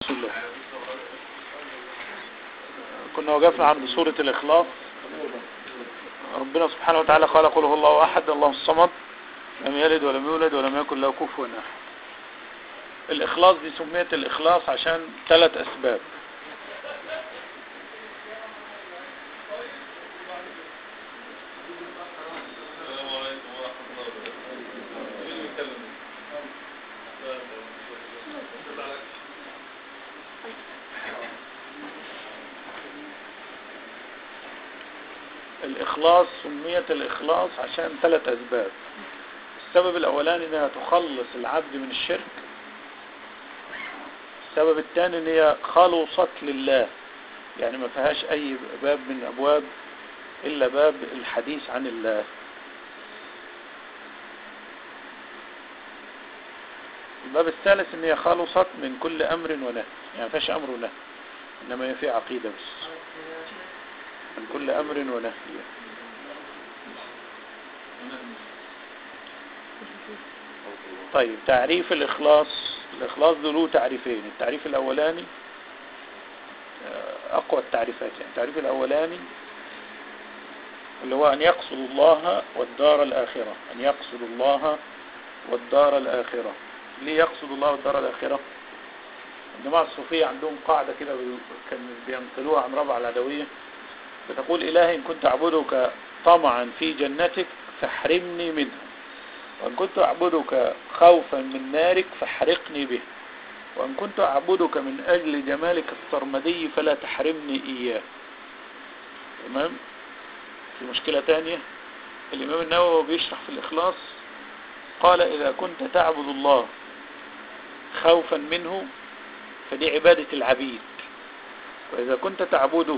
بسم الله. كنا وقفنا عند سورة الإخلاص. ربنا سبحانه وتعالى قال قل هو الله أحد الله الصمد لم يلد ولم يولد ولم يكن له كفوا أحد. الإخلاص دي سميت الإخلاص عشان 3 أسباب. الإخلاص سميت الإخلاص عشان 3 أسباب. السبب الأولاني أنها تخلص العبد من الشرك. السبب الثاني أن هي خلصت لله، يعني ما فيهاش أي باب من أبواب إلا باب الحديث عن الله. الباب الثالث أن هي خلصت من كل أمر ونهي، يعني ما فيهاش أمر ونهي، إنما هي في عقيدة بس، من كل أمر ونهي. طيب، تعريف الإخلاص. الإخلاص له تعريفين. التعريف الأولاني أقوى التعريفات، يعني التعريف الأولاني اللي هو أن يقصد الله والدار الآخرة. أن يقصد الله والدار الآخرة. ليه يقصد الله والدار الآخرة؟ الجماعة الصوفية عندهم قاعدة كده كانوا بينقلوها عن ربع العدوية، بتقول إلهي إن كنت أعبدك طمعا في جنتك فاحرمني منها، وإن كنت أعبدك خوفا من نارك فاحرقني به، وإن كنت أعبدك من أجل جمالك السرمدي فلا تحرمني إياه. تمام؟ في مشكلة تانية، الإمام النووي بيشرح في الإخلاص قال إذا كنت تعبد الله خوفا منه فدي عبادة العبيد، وإذا كنت تعبده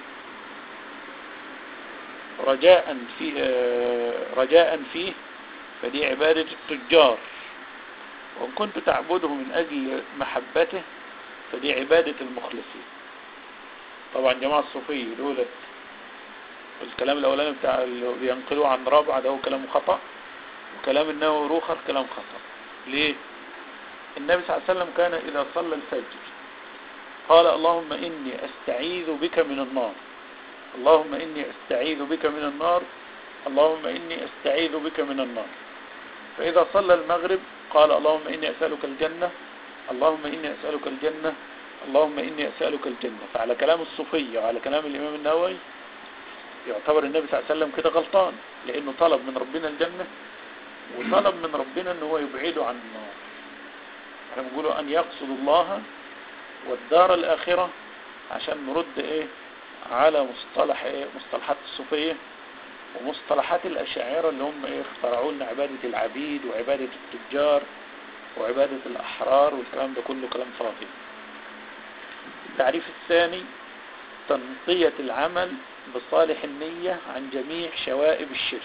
رجاء فيه فدي عبادة التجار، وإن كنت تعبده من أجل محبته فدي عبادة المخلصين. طبعا جماعة الصوفية دولت الكلام الأولاني بتاع اللي بينقلوه عن رابعة ده هو كلام خطأ، وكلام النووي روخر كلام خطأ. ليه؟ النبي صلى الله عليه وسلم كان إذا صلى الفجر قال اللهم إني أستعيذ بك من النار، اللهم إني أستعيذ بك من النار، اللهم إني أستعيذ بك من النار. فإذا صلى المغرب قال اللهم إني أسألك الجنة، اللهم إني أسألك الجنة، اللهم إني أسألك الجنة. فعلى كلام الصوفية وعلى كلام الإمام النووي يعتبر النبي صلى الله عليه وسلم كده غلطان، لأنه طلب من ربنا الجنة وطلب من ربنا أنه هو يبعده عن النار. احنا بنقولوا أن يقصد الله والدار الآخرة عشان نرد على مصطلحات الصوفية ومصطلحات الأشاعرة اللي هم اخترعوا لنا عبادة العبيد وعبادة التجار وعبادة الأحرار، والكلام ده كله كلام فاضي. التعريف الثاني تنقية العمل بصالح النية عن جميع شوائب الشرك.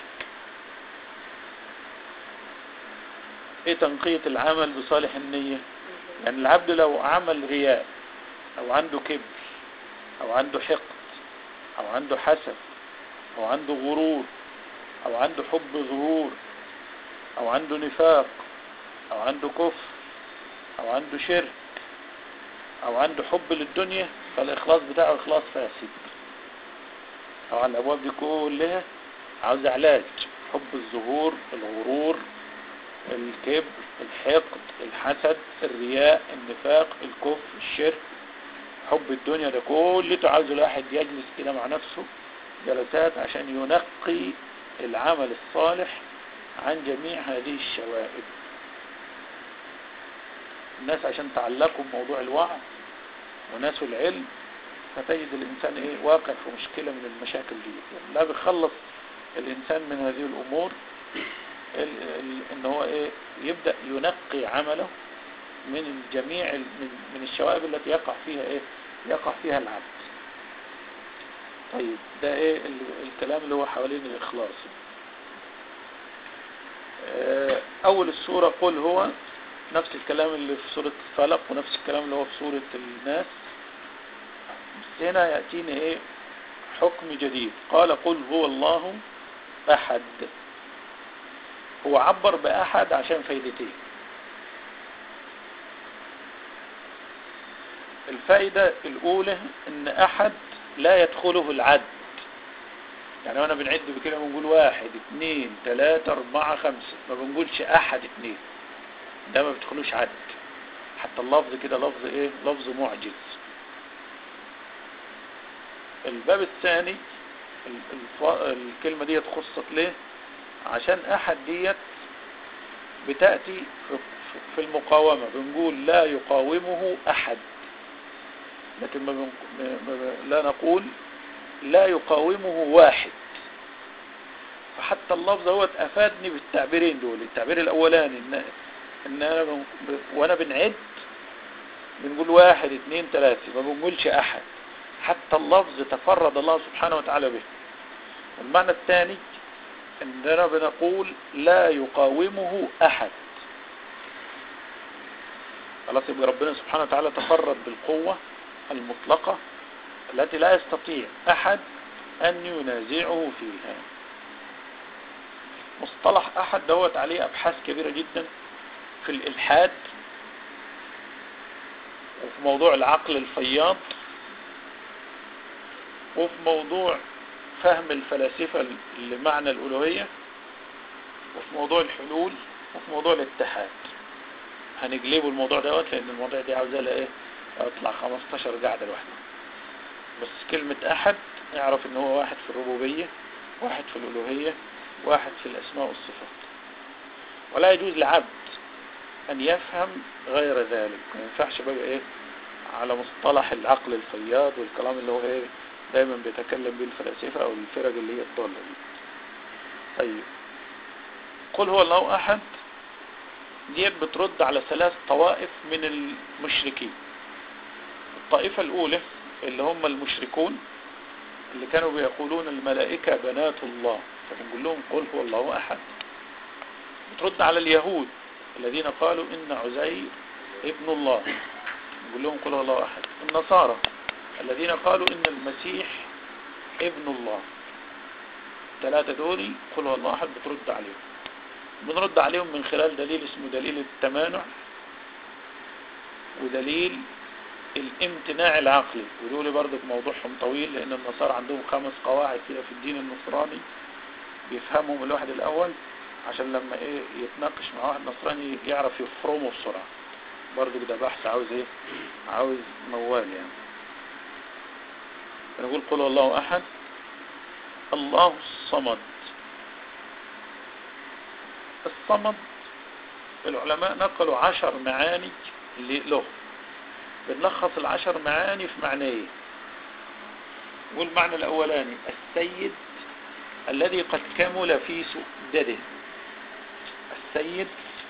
ايه تنقية العمل بصالح النية؟ يعني العبد لو عمل رياء او عنده كبر او عنده حقد او عنده حسد او عنده غرور او عنده حب ظهور او عنده نفاق او عنده كفر او عنده شرك او عنده حب للدنيا، فالاخلاص بتاعه اخلاص فاسد. طبعا الابواب دي كلها عاوز علاج: حب الظهور، الغرور، الكبر، الحقد، الحسد، الرياء، النفاق، الكفر، الشرك، حب الدنيا. ده كله عاوز الواحد يجلس كده مع نفسه جلسات عشان ينقي العمل الصالح عن جميع هذه الشوائب. الناس عشان تعلقوا بموضوع الوعظ وناس العلم فتجد الإنسان واقع في مشكلة من المشاكل دي. يعني لا بيخلص الإنسان من هذه الأمور إن هو يبدأ ينقي عمله من جميع من الشوائب التي يقع فيها العبد. طيب، ده الكلام اللي هو حوالين الإخلاص. أول السورة قل هو نفس الكلام اللي في سورة الفلق ونفس الكلام اللي هو في سورة الناس، بس هنا يأتيني حكم جديد. قال قل هو الله أحد. هو عبر بأحد عشان فايدتين. الفائدة الأولى إن أحد لا يدخله العد. يعني وانا بنعد بكده بنقول 1 2 3 4 5، ما بنقولش أحد 2، ده ما بتدخلوش عد. حتى اللفظ كده لفظ ايه؟ لفظ معجز. الباب الثاني الكلمة دي خصت ليه؟ عشان أحد ديت بتأتي في المقاومة، بنقول لا يقاومه أحد، لكن لا نقول لا يقاومه واحد. فحتى اللفظ هو أفادني بالتعبيرين دول. التعبير الأولاني إن أنا وأنا بنعد بنقول 1 2 3، ما بنقولش أحد. حتى اللفظ تفرد الله سبحانه وتعالى به. والمعنى الثاني إننا بنقول لا يقاومه أحد. خلاص، يبقى ربنا سبحانه وتعالى تفرد بالقوة المطلقة التي لا يستطيع أحد أن ينازعه فيها. مصطلح أحد دوت عليه أبحاث كبيرة جدا في الإلحاد، وفي موضوع العقل الفياض، وفي موضوع فهم الفلاسفة لمعنى الألوهية، وفي موضوع الحلول، وفي موضوع الاتحاد. هنجلبه الموضوع دوت لأن الموضوع دي عاوزة لها اطلع 15 قاعدة لوحده. بس كلمة أحد اعرف ان هو واحد في الربوبية، واحد في الألوهية، واحد في الأسماء والصفات. ولا يجوز لعبد أن يفهم غير ذلك. ما ينفعش بقى على مصطلح العقل الفياض والكلام اللي هو دايما بيتكلم به الفلاسفة أو الفرق اللي هي الضالة دي. طيب، قل هو الله أحد ديت بترد على 3 طوائف من المشركين. الطائفة الأولى اللي هم المشركون اللي كانوا بيقولون الملائكة بنات الله، فبنقول لهم قل هو الله أحد. بترد على اليهود الذين قالوا إن عزير ابن الله، نقول لهم قل هو الله أحد. النصارى الذين قالوا إن المسيح ابن الله. 3 دول قل هو الله أحد بترد عليهم. بنرد عليهم من خلال دليل اسمه دليل التمانع، ودليل الامتناع العقلي. ودول برضك موضوعهم طويل، لأن النصارى عندهم 5 قواعد كده في الدين النصراني بيفهمهم الواحد الأول، عشان لما يتناقش مع واحد نصراني يعرف يفرمه بسرعة. برضك ده بحث عاوز موال يعني. فنقول قل الله أحد، الله الصمد. الصمد العلماء نقلوا 10 معاني له. بنلخص 10 معاني في معنيين. والمعنى الأولاني السيد الذي قد كمل في سؤدده. السيد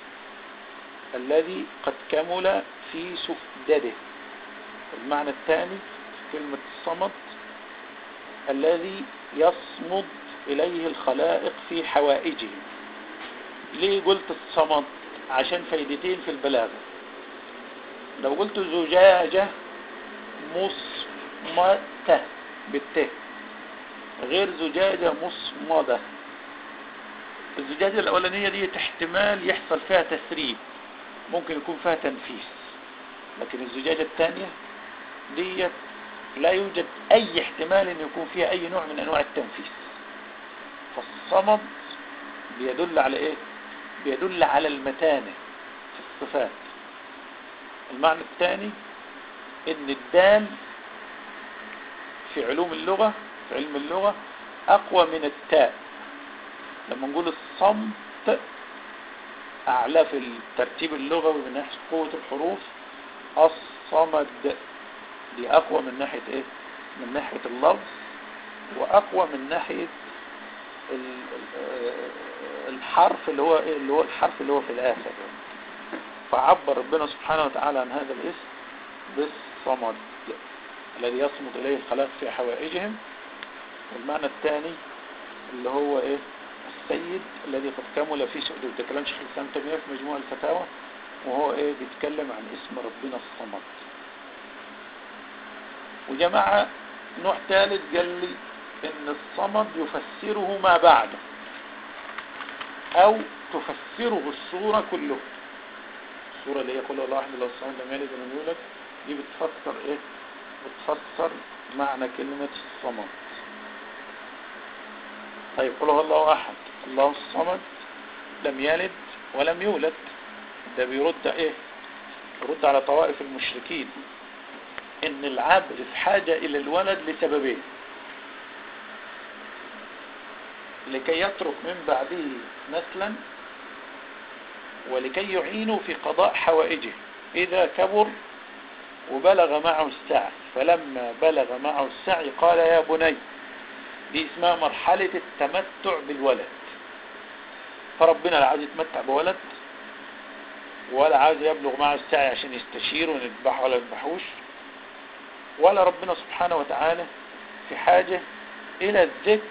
الذي قد كمل في سؤدده. المعنى الثاني كلمة الصمد الذي يصمد إليه الخلائق في حوائجهم. ليه قلت الصمد؟ عشان فايدتين في البلاغة. لو قلت زجاجة مصمتة بالته غير زجاجة مصمدة. الزجاجة الأولانية دي احتمال يحصل فيها تسريب، ممكن يكون فيها تنفيس. لكن الزجاجة الثانية دي لا يوجد أي احتمال أن يكون فيها أي نوع من أنواع التنفيس. فالصمد بيدل على إيه؟ بيدل على المتانة في الصفات. المعنى الثاني ان الدال في علوم اللغة، في علم اللغة اقوى من التاء. لما نقول الصمت اعلى في الترتيب اللغوي من ناحية قوة الحروف، الصمد دي اقوى من ناحية ايه؟ من ناحية اللفظ، واقوى من ناحية الحرف اللي هو ايه؟ اللي هو الحرف اللي هو في الاخر. فعبر ربنا سبحانه وتعالى عن هذا الاسم بالصمد الذي يصمد إليه الخلائق في حوائجهم. والمعنى الثاني اللي هو ايه؟ السيد الذي قد كمل في سؤدده. ده كلام شيخ الإسلام تيمية في مجموع الفتاوى، وهو ايه؟ بيتكلم عن اسم ربنا الصمد. وجماعة نوع ثالث قال لي ان الصمد يفسره ما بعده، او تفسره السورة كلها. السورة اللي هي قل الله أحد الله الصمد لم يلد ولم يولد دي بتفسر ايه؟ بتفسر معنى كلمة الصمد. طيب قل هو الله احد الله الصمد لم يلد ولم يولد. ده بيرد ايه؟ يرد على طوائف المشركين ان العبد في حاجة الى الولد لسببين: لكي يترك من بعده نسلا، ولكي يعينوا في قضاء حوائجه إذا كبر وبلغ معه السعي. فلما بلغ معه السعي قال يا بني. دي اسمها مرحلة التمتع بالولد. فربنا لا عايز يتمتع بولد، ولا عايز يبلغ معه السعي عشان يستشير ونذبحه ولا يذبحوش، ولا ربنا سبحانه وتعالى في حاجة إلى الذكر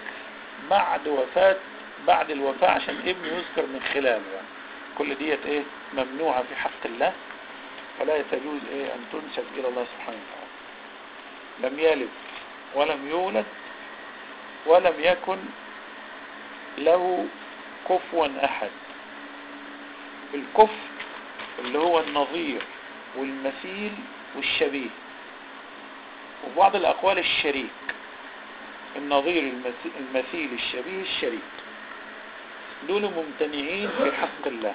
بعد الوفاة عشان ابنه يذكر من خلاله. يعني كل ديت ايه ممنوعة في حق الله، فلا يجوز ايه ان تنسب الى الله سبحانه وتعالى. لم يلد ولم يولد ولم يكن له كفوا احد. الكفر اللي هو النظير والمثيل والشبيه، وفي بعض الاقوال الشريك. النظير المثيل الشبيه الشريك دول ممتنعين في حق الله.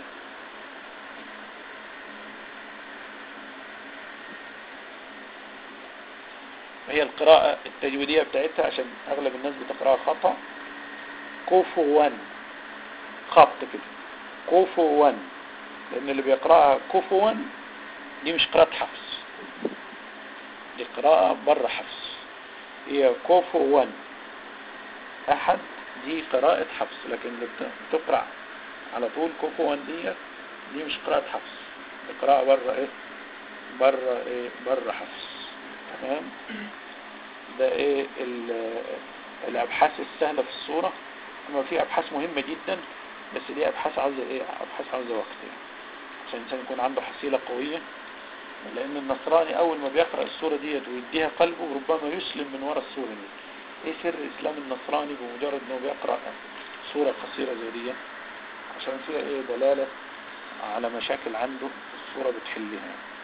هي القراءة التجويدية بتاعتها عشان اغلب الناس بتقرأها خطأ: كفوا، خط كده كفوا، لان اللي بيقرأها كفوا دي مش قراءة حفص، دي قراءة بره حفص. هي كفوا احد دي قراءة حفص، لكن اللي بتقرأ على طول كفوا دي مش قراءة حفص، دي قراءة بره ايه بره حفص. تمام. ده ايه الابحاث السهلة في الصورة. اما في ابحاث مهمة جدا، بس دي ابحاث عاوزة وقت يعني عشان الانسان يكون عنده حصيلة قوية. لان النصراني اول ما بيقرأ الصورة ديت ويديها قلبه ربما يسلم من وراء الصورة دي. ايه سر اسلام النصراني؟ بمجرد انه بيقرأ صورة قصيرة زي دي عشان فيها ايه دلالة على مشاكل عنده الصورة بتحلها.